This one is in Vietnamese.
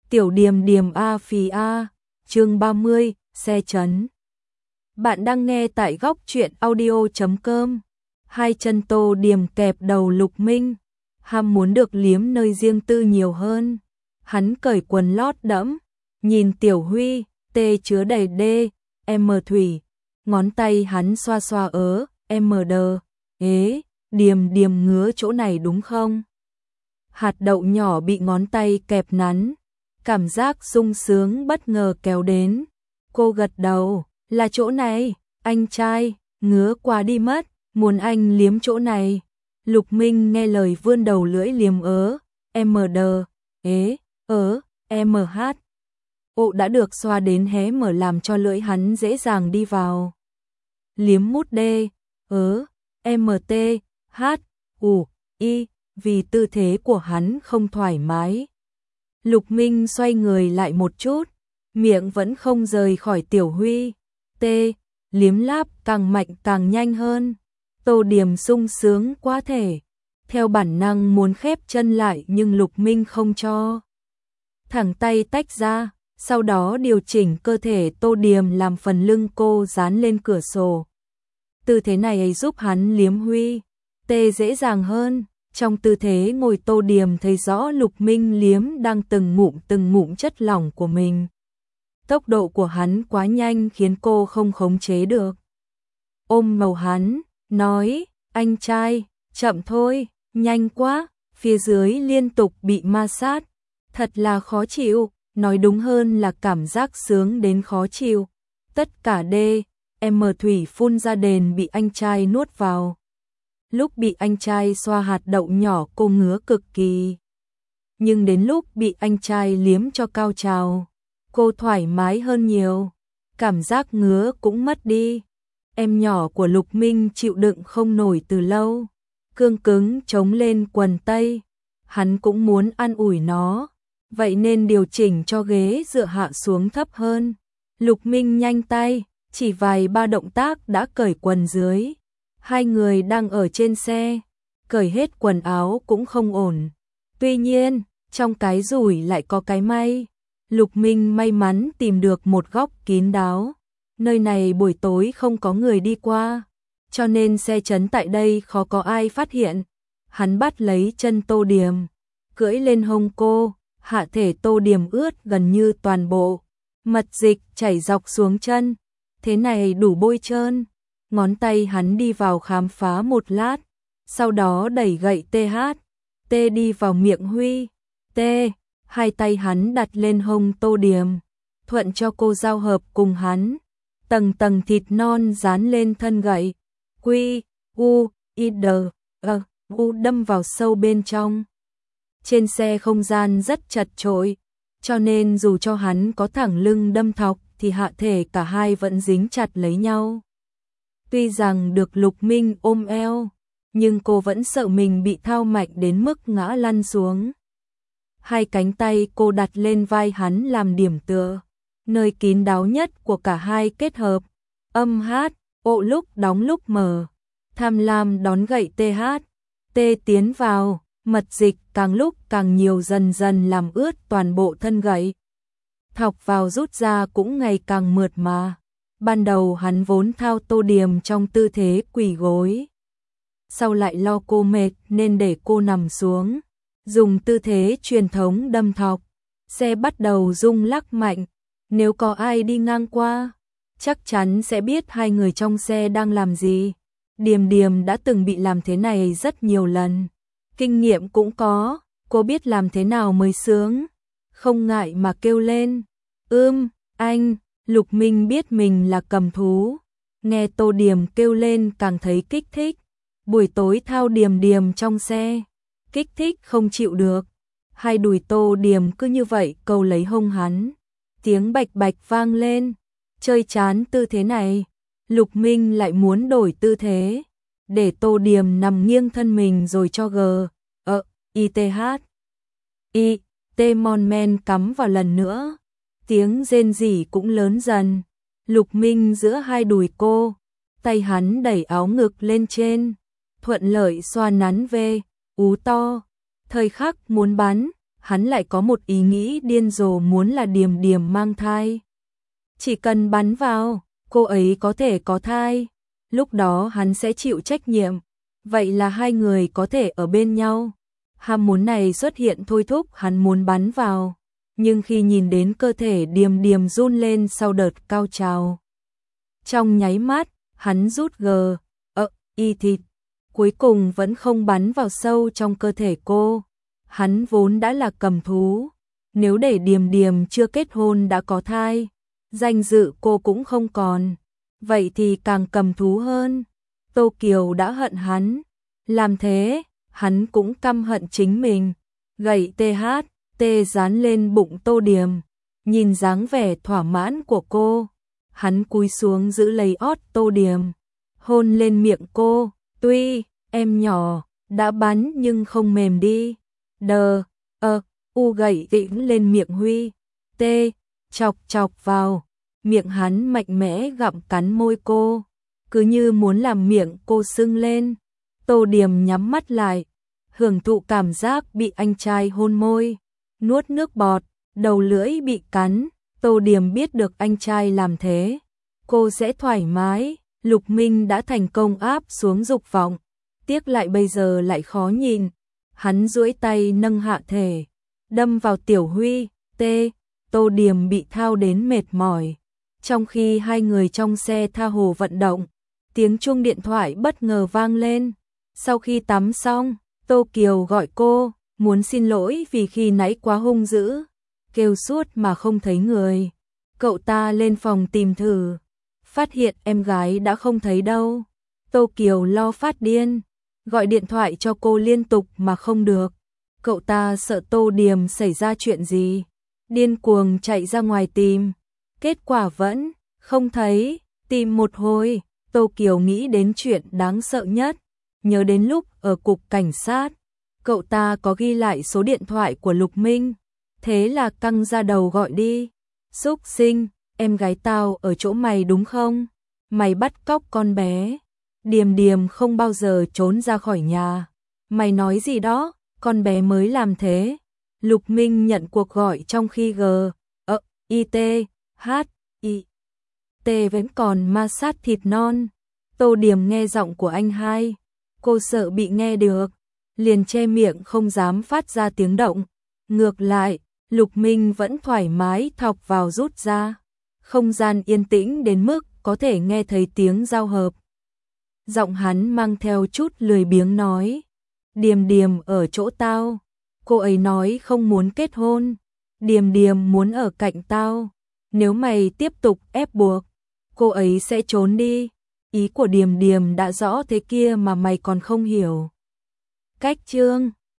Tiểu Điềm Điềm A Phì A, chương 30, xe chấn. Bạn đang nghe tại góc truyện audio.com. Hai chân Tô Điềm kẹp đầu Lục Minh, ham muốn được liếm nơi riêng tư nhiều hơn. Hắn cởi quần lót đẫm, nhìn Tiểu Huy, tê chứa đầy đê, M thủy, ngón tay hắn xoa xoa M đờ, Điềm Điềm ngứa chỗ này đúng không? Hạt đậu nhỏ bị ngón tay kẹp nắn, cảm giác sung sướng bất ngờ kéo đến. Cô gật đầu, là chỗ này, anh trai, ngứa quá đi mất, muốn anh liếm chỗ này. Lục Minh nghe lời vươn đầu lưỡi liếm M đờ, M hát. Đã được xoa đến hé mở làm cho lưỡi hắn dễ dàng đi vào. Liếm mút đê, M T, H, U, I, vì tư thế của hắn không thoải mái. Lục Minh xoay người lại một chút, miệng vẫn không rời khỏi Tiểu Huy. T, liếm láp càng mạnh càng nhanh hơn. Tô Điềm sung sướng quá thể, theo bản năng muốn khép chân lại nhưng Lục Minh không cho. Thẳng tay tách ra, sau đó điều chỉnh cơ thể Tô Điềm làm phần lưng cô dán lên cửa sổ. Tư thế này ấy giúp hắn liếm Huy T dễ dàng hơn. Trong tư thế ngồi Tô Điềm thấy rõ Lục Minh liếm đang từng ngụm chất lỏng của mình. Tốc độ của hắn quá nhanh khiến cô không khống chế được. Ôm màu hắn, nói, anh trai, chậm thôi, nhanh quá, phía dưới liên tục bị ma sát. Thật là khó chịu, nói đúng hơn là cảm giác sướng đến khó chịu. Tất cả M thủy phun ra đền bị anh trai nuốt vào. Lúc bị anh trai xoa hạt đậu nhỏ cô ngứa cực kỳ. Nhưng đến lúc bị anh trai liếm cho cao trào, cô thoải mái hơn nhiều. Cảm giác ngứa cũng mất đi. Em nhỏ của Lục Minh chịu đựng không nổi từ lâu. Cương cứng chống lên quần tây. Hắn cũng muốn an ủi nó. Vậy nên điều chỉnh cho ghế dựa hạ xuống thấp hơn. Lục Minh nhanh tay, chỉ vài ba động tác đã cởi quần dưới. Hai người đang ở trên xe, cởi hết quần áo cũng không ổn. Tuy nhiên, trong cái rủi lại có cái may. Lục Minh may mắn tìm được một góc kín đáo. Nơi này buổi tối không có người đi qua, cho nên xe chấn tại đây khó có ai phát hiện. Hắn bắt lấy chân Tô Điềm, cưỡi lên hông cô, hạ thể Tô Điềm ướt gần như toàn bộ. Mật dịch chảy dọc xuống chân, thế này đủ bôi trơn. Ngón tay hắn đi vào khám phá một lát, sau đó đẩy gậy T đi vào miệng Huy T, hai tay hắn đặt lên hông Tô Điềm, thuận cho cô giao hợp cùng hắn. Tầng tầng thịt non dán lên thân gậy, Q, U, I, D, U đâm vào sâu bên trong. Trên xe không gian rất chật chội, cho nên dù cho hắn có thẳng lưng đâm thọc thì hạ thể cả hai vẫn dính chặt lấy nhau. Tuy rằng được Lục Minh ôm eo, nhưng cô vẫn sợ mình bị thao mạnh đến mức ngã lăn xuống. Hai cánh tay cô đặt lên vai hắn làm điểm tựa, nơi kín đáo nhất của cả hai kết hợp. Âm hát, lúc đóng lúc mở, tham lam đón gậy T tiến vào, mật dịch càng lúc càng nhiều dần dần làm ướt toàn bộ thân gậy. Thọc vào rút ra cũng ngày càng mượt mà. Ban đầu hắn vốn thao Tô Điềm trong tư thế quỳ gối. Sau lại lo cô mệt nên để cô nằm xuống, dùng tư thế truyền thống đâm thọc. Xe bắt đầu rung lắc mạnh, nếu có ai đi ngang qua, chắc chắn sẽ biết hai người trong xe đang làm gì. Điềm Điềm đã từng bị làm thế này rất nhiều lần, kinh nghiệm cũng có, cô biết làm thế nào mới sướng, không ngại mà kêu lên, anh. Lục Minh biết mình là cầm thú, nghe Tô Điềm kêu lên càng thấy kích thích. Buổi tối thao Điềm Điềm trong xe, kích thích không chịu được. Hai đùi Tô Điềm cứ như vậy câu lấy hông hắn. Tiếng bạch bạch vang lên, chơi chán tư thế này. Lục Minh lại muốn đổi tư thế, để Tô Điềm nằm nghiêng thân mình rồi cho T mon men cắm vào lần nữa. Tiếng rên rỉ cũng lớn dần. Lục Minh giữa hai đùi cô, tay hắn đẩy áo ngực lên trên, thuận lợi xoa nắn ú to. Thời khắc muốn bắn, hắn lại có một ý nghĩ điên rồ muốn là Điềm Điềm mang thai. Chỉ cần bắn vào, cô ấy có thể có thai, lúc đó hắn sẽ chịu trách nhiệm, vậy là hai người có thể ở bên nhau. Ham muốn này xuất hiện thôi thúc hắn muốn bắn vào, nhưng khi nhìn đến cơ thể Điềm Điềm run lên sau đợt cao trào, trong nháy mắt, hắn rút y thịt, cuối cùng vẫn không bắn vào sâu trong cơ thể cô. Hắn vốn đã là cầm thú, nếu để Điềm Điềm chưa kết hôn đã có thai, danh dự cô cũng không còn, vậy thì càng cầm thú hơn. Tô Kiều đã hận hắn, làm thế, hắn cũng căm hận chính mình. Gậy THT dán lên bụng Tô Điềm, nhìn dáng vẻ thỏa mãn của cô, hắn cúi xuống giữ lấy ót Tô Điềm, hôn lên miệng cô, tuy em nhỏ, đã bắn nhưng không mềm đi. Gậy tĩnh lên miệng Huy, chọc chọc vào, miệng hắn mạnh mẽ gặm cắn môi cô, cứ như muốn làm miệng cô sưng lên. Tô Điềm nhắm mắt lại, hưởng thụ cảm giác bị anh trai hôn môi, nuốt nước bọt, đầu lưỡi bị cắn. Tô Điềm biết được anh trai làm thế, cô sẽ thoải mái. Lục Minh đã thành công áp xuống dục vọng, tiếc lại bây giờ lại khó nhìn. Hắn duỗi tay nâng hạ thể, đâm vào Tiểu Huy. Tô Điềm bị thao đến mệt mỏi. Trong khi hai người trong xe tha hồ vận động, tiếng chuông điện thoại bất ngờ vang lên. Sau khi tắm xong, Tô Kiều gọi cô, muốn xin lỗi vì khi nãy quá hung dữ, kêu suốt mà không thấy người. Cậu ta lên phòng tìm thử, phát hiện em gái đã không thấy đâu. Tô Kiều lo phát điên, gọi điện thoại cho cô liên tục mà không được. Cậu ta sợ Tô Điềm xảy ra chuyện gì, điên cuồng chạy ra ngoài tìm, kết quả vẫn không thấy. Tìm một hồi, Tô Kiều nghĩ đến chuyện đáng sợ nhất, nhớ đến lúc ở cục cảnh sát, cậu ta có ghi lại số điện thoại của Lục Minh, thế là căng ra đầu gọi đi. Xúc sinh, em gái tao ở chỗ mày đúng không? Mày bắt cóc con bé. Điềm Điềm không bao giờ trốn ra khỏi nhà. Mày nói gì đó, con bé mới làm thế. Lục Minh nhận cuộc gọi trong khi IT vẫn còn ma sát thịt non. Tô Điềm nghe giọng của anh hai, cô sợ bị nghe được, liền che miệng không dám phát ra tiếng động. Ngược lại, Lục Minh vẫn thoải mái thọc vào rút ra. Không gian yên tĩnh đến mức có thể nghe thấy tiếng giao hợp. Giọng hắn mang theo chút lười biếng nói, Điềm Điềm ở chỗ tao. Cô ấy nói không muốn kết hôn. Điềm Điềm muốn ở cạnh tao. Nếu mày tiếp tục ép buộc, cô ấy sẽ trốn đi. Ý của Điềm Điềm đã rõ thế kia mà mày còn không hiểu. Cách chương